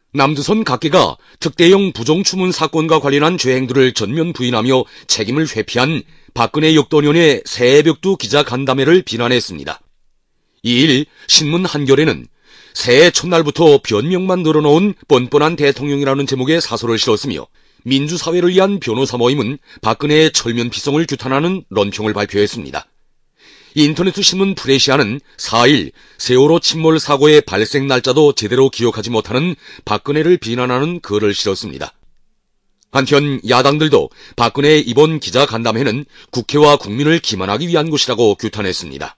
남조선 각계가 특대형 부정추문 사건과 관련한 죄행들을 전면 부인하며 책임을 회피한 박근혜 역도년의 새해벽두 기자간담회를 비난했습니다. 이일 신문 한겨레는 새해 첫날부터 변명만 늘어놓은 뻔뻔한 대통령이라는 제목의 사설을 실었으며 민주사회를 위한 변호사 모임은 박근혜의 철면피성을 규탄하는論평을 발표했습니다. 인터넷 신문 프레시아는 4일 세월호 침몰 사고의 발생 날짜도 제대로 기억하지 못하는 박근혜를 비난하는 글을 실었습니다. 한편 야당들도 박근혜의 이번 기자간담회는 국회와 국민을 기만하기 위한 것이라고 규탄했습니다.